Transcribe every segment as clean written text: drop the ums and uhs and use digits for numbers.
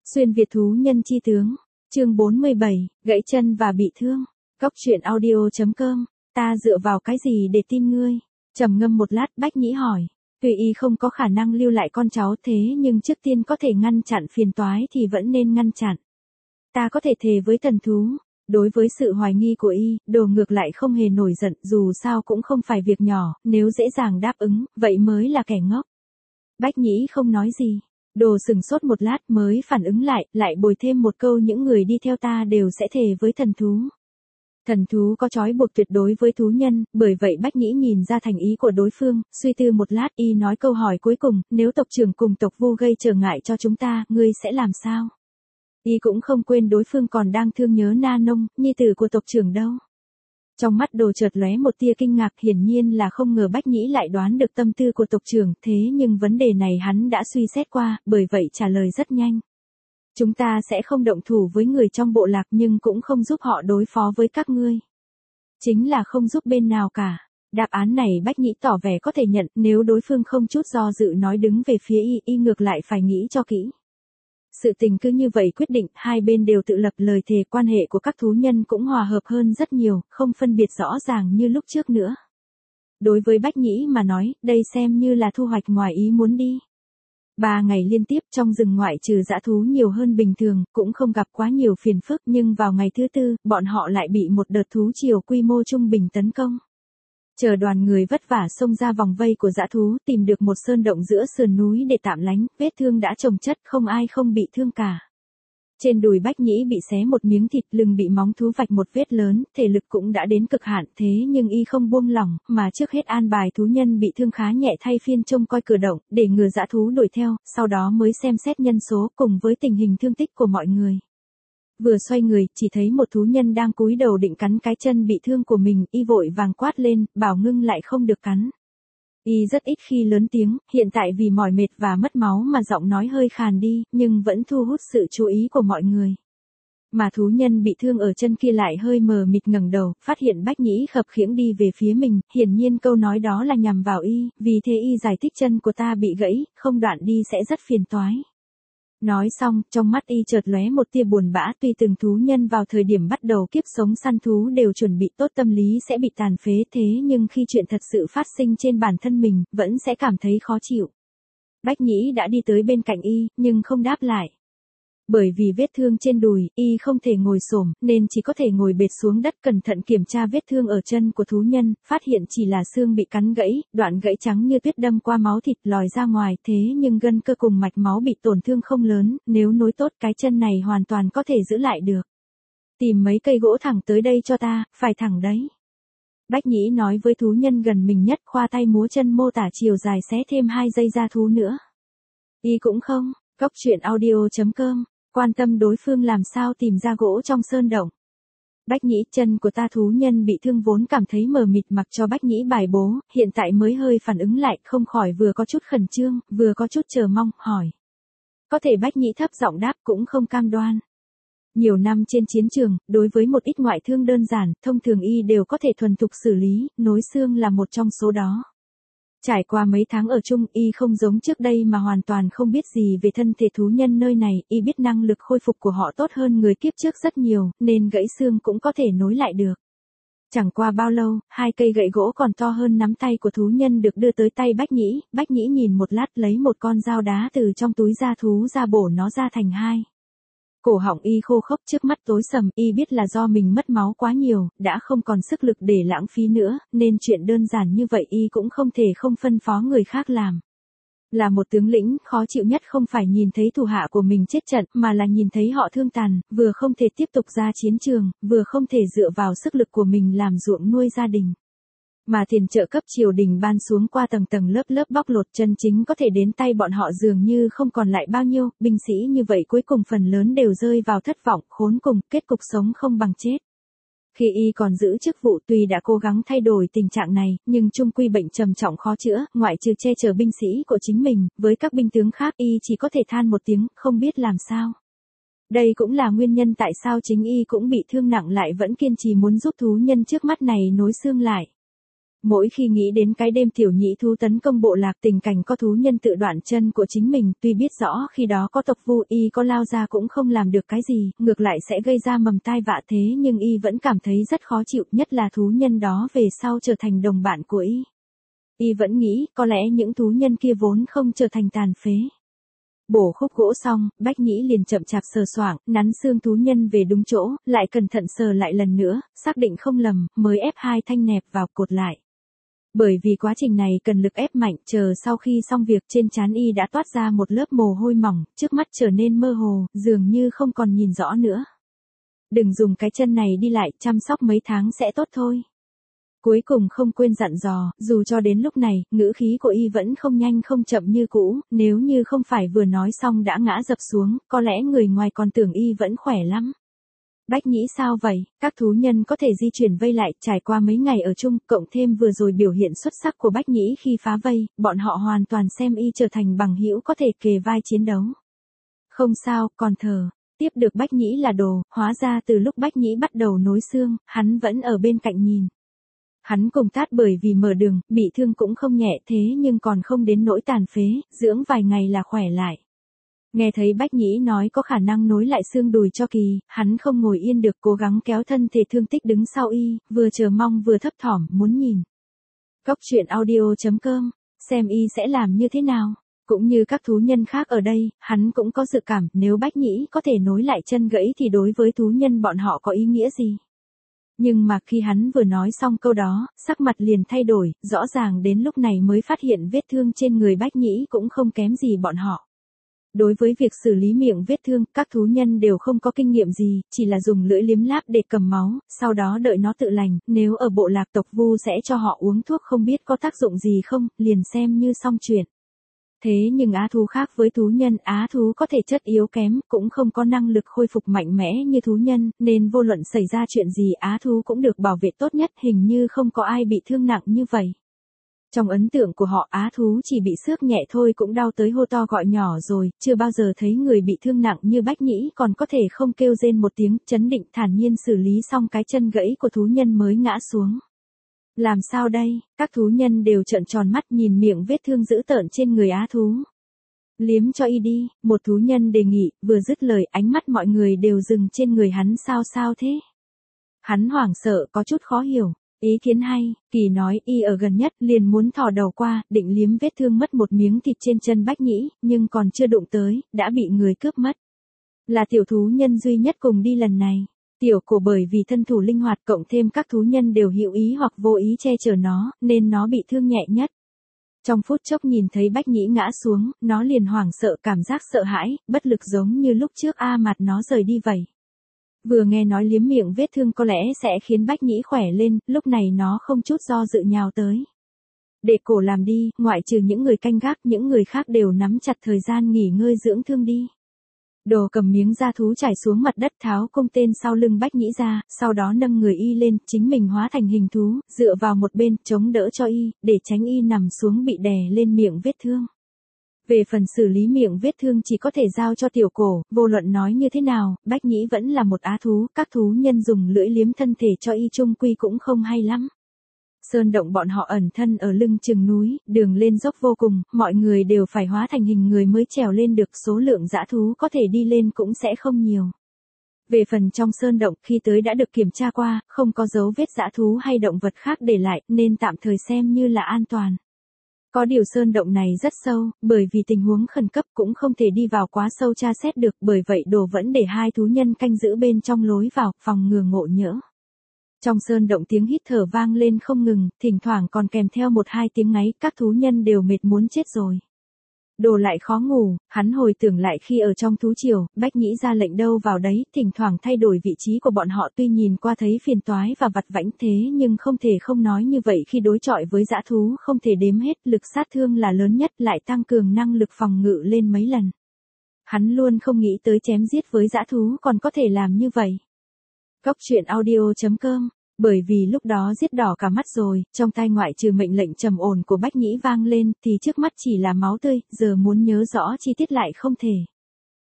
Xuyên Việt thú nhân chi tướng, chương 47, gãy chân và bị thương. Cóc truyện audio.com, ta dựa vào cái gì để tin ngươi? Trầm ngâm một lát, Bách Nhĩ hỏi. Tuy y không có khả năng lưu lại con cháu thế nhưng trước tiên có thể ngăn chặn phiền toái thì vẫn nên ngăn chặn. Ta có thể thề với thần thú. Đối với sự hoài nghi của y, Đồ ngược lại không hề nổi giận, dù sao cũng không phải việc nhỏ, nếu dễ dàng đáp ứng, vậy mới là kẻ ngốc. Bách Nhĩ không nói gì. Đồ sừng sốt một lát mới phản ứng lại bồi thêm một câu, những người đi theo ta đều sẽ thề với thần thú. Thần thú có trói buộc tuyệt đối với thú nhân, bởi vậy Bách Nhĩ nhìn ra thành ý của đối phương, suy tư một lát y nói câu hỏi cuối cùng, nếu tộc trưởng cùng tộc Vu gây trở ngại cho chúng ta, ngươi sẽ làm sao? Y cũng không quên đối phương còn đang thương nhớ Na Nông, nhi tử của tộc trưởng đâu. Trong mắt Đồ chợt lóe một tia kinh ngạc, hiển nhiên là không ngờ Bách Nhĩ lại đoán được tâm tư của tộc trưởng, thế nhưng vấn đề này hắn đã suy xét qua, bởi vậy trả lời rất nhanh. Chúng ta sẽ không động thủ với người trong bộ lạc nhưng cũng không giúp họ đối phó với các ngươi. Chính là không giúp bên nào cả. Đáp án này Bách Nhĩ tỏ vẻ có thể nhận, nếu đối phương không chút do dự nói đứng về phía y ngược lại phải nghĩ cho kỹ. Sự tình cứ như vậy quyết định, hai bên đều tự lập lời thề, quan hệ của các thú nhân cũng hòa hợp hơn rất nhiều, không phân biệt rõ ràng như lúc trước nữa. Đối với Bách Nhĩ mà nói, đây xem như là thu hoạch ngoài ý muốn đi. 3 ngày liên tiếp trong rừng ngoại trừ dã thú nhiều hơn bình thường, cũng không gặp quá nhiều phiền phức, nhưng vào ngày thứ tư, bọn họ lại bị một đợt thú triều quy mô trung bình tấn công. Chờ đoàn người vất vả xông ra vòng vây của dã thú, tìm được một sơn động giữa sườn núi để tạm lánh, vết thương đã chồng chất, không ai không bị thương cả. Trên đùi Bách Nhĩ bị xé một miếng thịt, lưng bị móng thú vạch một vết lớn, thể lực cũng đã đến cực hạn, thế nhưng y không buông lỏng, mà trước hết an bài thú nhân bị thương khá nhẹ thay phiên trông coi cửa động, để ngừa dã thú đuổi theo, sau đó mới xem xét nhân số cùng với tình hình thương tích của mọi người. Vừa xoay người, chỉ thấy một thú nhân đang cúi đầu định cắn cái chân bị thương của mình, y vội vàng quát lên, bảo ngưng lại không được cắn. Y rất ít khi lớn tiếng, hiện tại vì mỏi mệt và mất máu mà giọng nói hơi khàn đi, nhưng vẫn thu hút sự chú ý của mọi người. Mà thú nhân bị thương ở chân kia lại hơi mờ mịt ngẩng đầu, phát hiện Bách Nhĩ khập khiễng đi về phía mình, hiển nhiên câu nói đó là nhằm vào y, vì thế y giải thích chân của ta bị gãy, không đoạn đi sẽ rất phiền toái. Nói xong, trong mắt y chợt lóe một tia buồn bã, tuy từng thú nhân vào thời điểm bắt đầu kiếp sống săn thú đều chuẩn bị tốt tâm lý sẽ bị tàn phế, thế nhưng khi chuyện thật sự phát sinh trên bản thân mình, vẫn sẽ cảm thấy khó chịu. Bách Nhĩ đã đi tới bên cạnh y, nhưng không đáp lại. Bởi vì vết thương trên đùi, y không thể ngồi xổm, nên chỉ có thể ngồi bệt xuống đất cẩn thận kiểm tra vết thương ở chân của thú nhân, phát hiện chỉ là xương bị cắn gãy, đoạn gãy trắng như tuyết đâm qua máu thịt lòi ra ngoài, thế nhưng gân cơ cùng mạch máu bị tổn thương không lớn, nếu nối tốt cái chân này hoàn toàn có thể giữ lại được. Tìm mấy cây gỗ thẳng tới đây cho ta, phải thẳng đấy. Bách Nhĩ nói với thú nhân gần mình nhất, khoa tay múa chân mô tả chiều dài xé thêm 2 dây da thú nữa. Y cũng không, Cóc truyện audio.com. Quan tâm đối phương làm sao tìm ra gỗ trong sơn động. Bách Nhĩ, chân của ta thú nhân bị thương vốn cảm thấy mờ mịt, mặc cho Bách Nhĩ bài bố, hiện tại mới hơi phản ứng lại, không khỏi vừa có chút khẩn trương, vừa có chút chờ mong, hỏi. Có thể Bách Nhĩ thấp giọng đáp, cũng không cam đoan. Nhiều năm trên chiến trường, đối với một ít ngoại thương đơn giản, thông thường y đều có thể thuần thục xử lý, nối xương là một trong số đó. Trải qua mấy tháng ở chung, y không giống trước đây mà hoàn toàn không biết gì về thân thể thú nhân nơi này, y biết năng lực khôi phục của họ tốt hơn người kiếp trước rất nhiều, nên gãy xương cũng có thể nối lại được. Chẳng qua bao lâu, 2 cây gậy gỗ còn to hơn nắm tay của thú nhân được đưa tới tay Bách Nhĩ nhìn một lát lấy một con dao đá từ trong túi da thú ra bổ nó ra thành 2. Cổ họng y khô khốc, trước mắt tối sầm, y biết là do mình mất máu quá nhiều, đã không còn sức lực để lãng phí nữa, nên chuyện đơn giản như vậy y cũng không thể không phân phó người khác làm. Là một tướng lĩnh, khó chịu nhất không phải nhìn thấy thủ hạ của mình chết trận, mà là nhìn thấy họ thương tàn, vừa không thể tiếp tục ra chiến trường, vừa không thể dựa vào sức lực của mình làm ruộng nuôi gia đình. Mà tiền trợ cấp triều đình ban xuống qua tầng tầng lớp lớp bóc lột, chân chính có thể đến tay bọn họ dường như không còn lại bao nhiêu, binh sĩ như vậy cuối cùng phần lớn đều rơi vào thất vọng, khốn cùng, kết cục sống không bằng chết. Khi y còn giữ chức vụ, tuy đã cố gắng thay đổi tình trạng này, nhưng chung quy bệnh trầm trọng khó chữa, ngoại trừ che chở binh sĩ của chính mình, với các binh tướng khác y chỉ có thể than một tiếng, không biết làm sao. Đây cũng là nguyên nhân tại sao chính y cũng bị thương nặng lại vẫn kiên trì muốn giúp thú nhân trước mắt này nối xương lại. Mỗi khi nghĩ đến cái đêm tiểu nhị thú tấn công bộ lạc, tình cảnh có thú nhân tự đoạn chân của chính mình, tuy biết rõ khi đó có tộc Vu, y có lao ra cũng không làm được cái gì, ngược lại sẽ gây ra mầm tai vạ, thế nhưng y vẫn cảm thấy rất khó chịu, nhất là thú nhân đó về sau trở thành đồng bạn của y. Y vẫn nghĩ, có lẽ những thú nhân kia vốn không trở thành tàn phế. Bổ khúc gỗ xong, Bách Nhĩ liền chậm chạp sờ soạng, nắn xương thú nhân về đúng chỗ, lại cẩn thận sờ lại lần nữa, xác định không lầm, mới ép hai thanh nẹp vào cột lại. Bởi vì quá trình này cần lực ép mạnh, chờ sau khi xong việc trên trán y đã toát ra một lớp mồ hôi mỏng, trước mắt trở nên mơ hồ, dường như không còn nhìn rõ nữa. Đừng dùng cái chân này đi lại, chăm sóc mấy tháng sẽ tốt thôi. Cuối cùng không quên dặn dò, dù cho đến lúc này, ngữ khí của y vẫn không nhanh không chậm như cũ, nếu như không phải vừa nói xong đã ngã dập xuống, có lẽ người ngoài còn tưởng y vẫn khỏe lắm. Bách Nhĩ sao vậy, các thú nhân có thể di chuyển vây lại, trải qua mấy ngày ở chung, cộng thêm vừa rồi biểu hiện xuất sắc của Bách Nhĩ khi phá vây, bọn họ hoàn toàn xem y trở thành bằng hữu có thể kề vai chiến đấu. Không sao, còn thở. Tiếp được Bách Nhĩ là đồ, hóa ra từ lúc Bách Nhĩ bắt đầu nối xương, hắn vẫn ở bên cạnh nhìn. Hắn cùng Tát bởi vì mở đường, bị thương cũng không nhẹ thế nhưng còn không đến nỗi tàn phế, dưỡng vài ngày là khỏe lại. Nghe thấy Bách Nhĩ nói có khả năng nối lại xương đùi cho Kỳ, hắn không ngồi yên được, cố gắng kéo thân thể thương tích đứng sau y, vừa chờ mong vừa thấp thỏm muốn nhìn. Cốc truyện audio.com, xem y sẽ làm như thế nào. Cũng như các thú nhân khác ở đây, hắn cũng có dự cảm nếu Bách Nhĩ có thể nối lại chân gãy thì đối với thú nhân bọn họ có ý nghĩa gì. Nhưng mà khi hắn vừa nói xong câu đó, sắc mặt liền thay đổi, rõ ràng đến lúc này mới phát hiện vết thương trên người Bách Nhĩ cũng không kém gì bọn họ. Đối với việc xử lý miệng vết thương, các thú nhân đều không có kinh nghiệm gì, chỉ là dùng lưỡi liếm láp để cầm máu, sau đó đợi nó tự lành, nếu ở bộ lạc tộc Vu sẽ cho họ uống thuốc không biết có tác dụng gì không, liền xem như xong chuyện. Thế nhưng á thú khác với thú nhân, á thú có thể chất yếu kém, cũng không có năng lực khôi phục mạnh mẽ như thú nhân, nên vô luận xảy ra chuyện gì á thú cũng được bảo vệ tốt nhất, hình như không có ai bị thương nặng như vậy. Trong ấn tượng của họ á thú chỉ bị xước nhẹ thôi cũng đau tới hô to gọi nhỏ rồi, chưa bao giờ thấy người bị thương nặng như Bách Nhĩ còn có thể không kêu rên một tiếng, trấn định thản nhiên xử lý xong cái chân gãy của thú nhân mới ngã xuống. Làm sao đây, các thú nhân đều trợn tròn mắt nhìn miệng vết thương dữ tợn trên người á thú. Liếm cho y đi, một thú nhân đề nghị, vừa dứt lời ánh mắt mọi người đều dừng trên người hắn. Sao thế? Hắn hoảng sợ có chút khó hiểu. Ý kiến hay, Kỳ nói y ở gần nhất liền muốn thò đầu qua, định liếm vết thương mất một miếng thịt trên chân Bách Nhĩ, nhưng còn chưa đụng tới, đã bị người cướp mất. Là tiểu thú nhân duy nhất cùng đi lần này. Tiểu cổ bởi vì thân thủ linh hoạt cộng thêm các thú nhân đều hữu ý hoặc vô ý che chở nó, nên nó bị thương nhẹ nhất. Trong phút chốc nhìn thấy Bách Nhĩ ngã xuống, nó liền hoảng sợ cảm giác sợ hãi, bất lực giống như lúc trước mặt nó rời đi vậy. Vừa nghe nói liếm miệng vết thương có lẽ sẽ khiến Bách Nhĩ khỏe lên, lúc này nó không chút do dự nhào tới. Để cổ làm đi, ngoại trừ những người canh gác, những người khác đều nắm chặt thời gian nghỉ ngơi dưỡng thương đi. Đồ cầm miếng da thú trải xuống mặt đất tháo cung tên sau lưng Bách Nhĩ ra, sau đó nâng người y lên, chính mình hóa thành hình thú, dựa vào một bên, chống đỡ cho y, để tránh y nằm xuống bị đè lên miệng vết thương. Về phần xử lý miệng vết thương chỉ có thể giao cho tiểu cổ, vô luận nói như thế nào, Bách Nhĩ vẫn là một á thú, các thú nhân dùng lưỡi liếm thân thể cho y chung quy cũng không hay lắm. Sơn động bọn họ ẩn thân ở lưng chừng núi, đường lên dốc vô cùng, mọi người đều phải hóa thành hình người mới trèo lên được, số lượng dã thú có thể đi lên cũng sẽ không nhiều. Về phần trong sơn động khi tới đã được kiểm tra qua, không có dấu vết dã thú hay động vật khác để lại, nên tạm thời xem như là an toàn. Có điều sơn động này rất sâu, bởi vì tình huống khẩn cấp cũng không thể đi vào quá sâu tra xét được, bởi vậy Đồ vẫn để hai thú nhân canh giữ bên trong lối vào, phòng ngừa ngộ nhỡ. Trong sơn động tiếng hít thở vang lên không ngừng, thỉnh thoảng còn kèm theo một hai tiếng ngáy, các thú nhân đều mệt muốn chết rồi. Đồ lại khó ngủ, hắn hồi tưởng lại khi ở trong thú triều, Bách Nhĩ ra lệnh đâu vào đấy, thỉnh thoảng thay đổi vị trí của bọn họ, tuy nhìn qua thấy phiền toái và vặt vãnh thế nhưng không thể không nói như vậy, khi đối chọi với dã thú không thể đếm hết, lực sát thương là lớn nhất, lại tăng cường năng lực phòng ngự lên mấy lần. Hắn luôn không nghĩ tới chém giết với dã thú còn có thể làm như vậy. Cốc truyện audio.com, bởi vì lúc đó giết đỏ cả mắt rồi, trong tai ngoại trừ mệnh lệnh trầm ổn của Bách Nhĩ vang lên, thì trước mắt chỉ là máu tươi, giờ muốn nhớ rõ chi tiết lại không thể.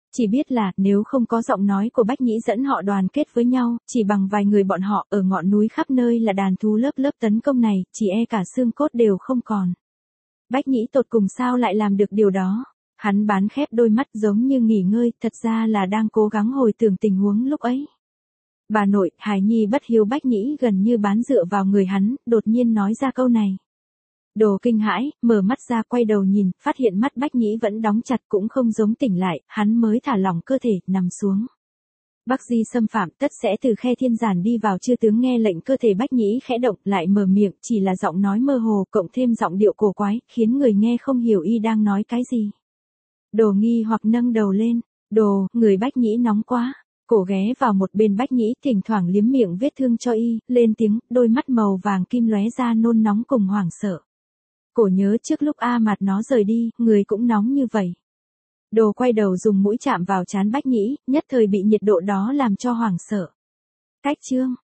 Chỉ biết là, nếu không có giọng nói của Bách Nhĩ dẫn họ đoàn kết với nhau, chỉ bằng vài người bọn họ ở ngọn núi khắp nơi là đàn thú lớp lớp tấn công này, chỉ e cả xương cốt đều không còn. Bách Nhĩ tột cùng sao lại làm được điều đó? Hắn bán khép đôi mắt giống như nghỉ ngơi, thật ra là đang cố gắng hồi tưởng tình huống lúc ấy. Bà nội, hài nhi bất hiếu. Bách Nhĩ gần như bán dựa vào người hắn, đột nhiên nói ra câu này. Đồ kinh hãi, mở mắt ra quay đầu nhìn, phát hiện mắt Bách Nhĩ vẫn đóng chặt cũng không giống tỉnh lại, hắn mới thả lỏng cơ thể, nằm xuống. Bắc Di xâm phạm tất sẽ từ khe thiên giản đi vào. Chư tướng nghe lệnh, cơ thể Bách Nhĩ khẽ động, lại mở miệng, chỉ là giọng nói mơ hồ, cộng thêm giọng điệu cổ quái, khiến người nghe không hiểu y đang nói cái gì. Đồ nghi hoặc nâng đầu lên, đồ, người Bách Nhĩ nóng quá. Cổ ghé vào một bên Bách Nhĩ, thỉnh thoảng liếm miệng vết thương cho y, lên tiếng, đôi mắt màu vàng kim lóe ra nôn nóng cùng hoảng sợ. Cổ nhớ trước lúc A Mạt nó rời đi, người cũng nóng như vậy. Đồ quay đầu dùng mũi chạm vào trán Bách Nhĩ, nhất thời bị nhiệt độ đó làm cho hoảng sợ. Cách chương